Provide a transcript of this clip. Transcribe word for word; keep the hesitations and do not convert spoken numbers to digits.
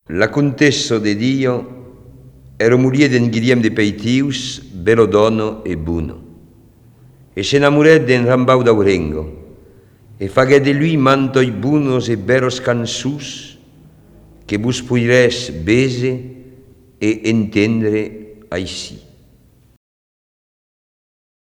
La contessa de Dio era mulier d'en Guillem de Peitius, bello dono e buono, e s'enamoret d'en Rambau d'Aurengo, e fagué de lui mantoi buonos e beros cansus que vos puires bese e entendre aicí.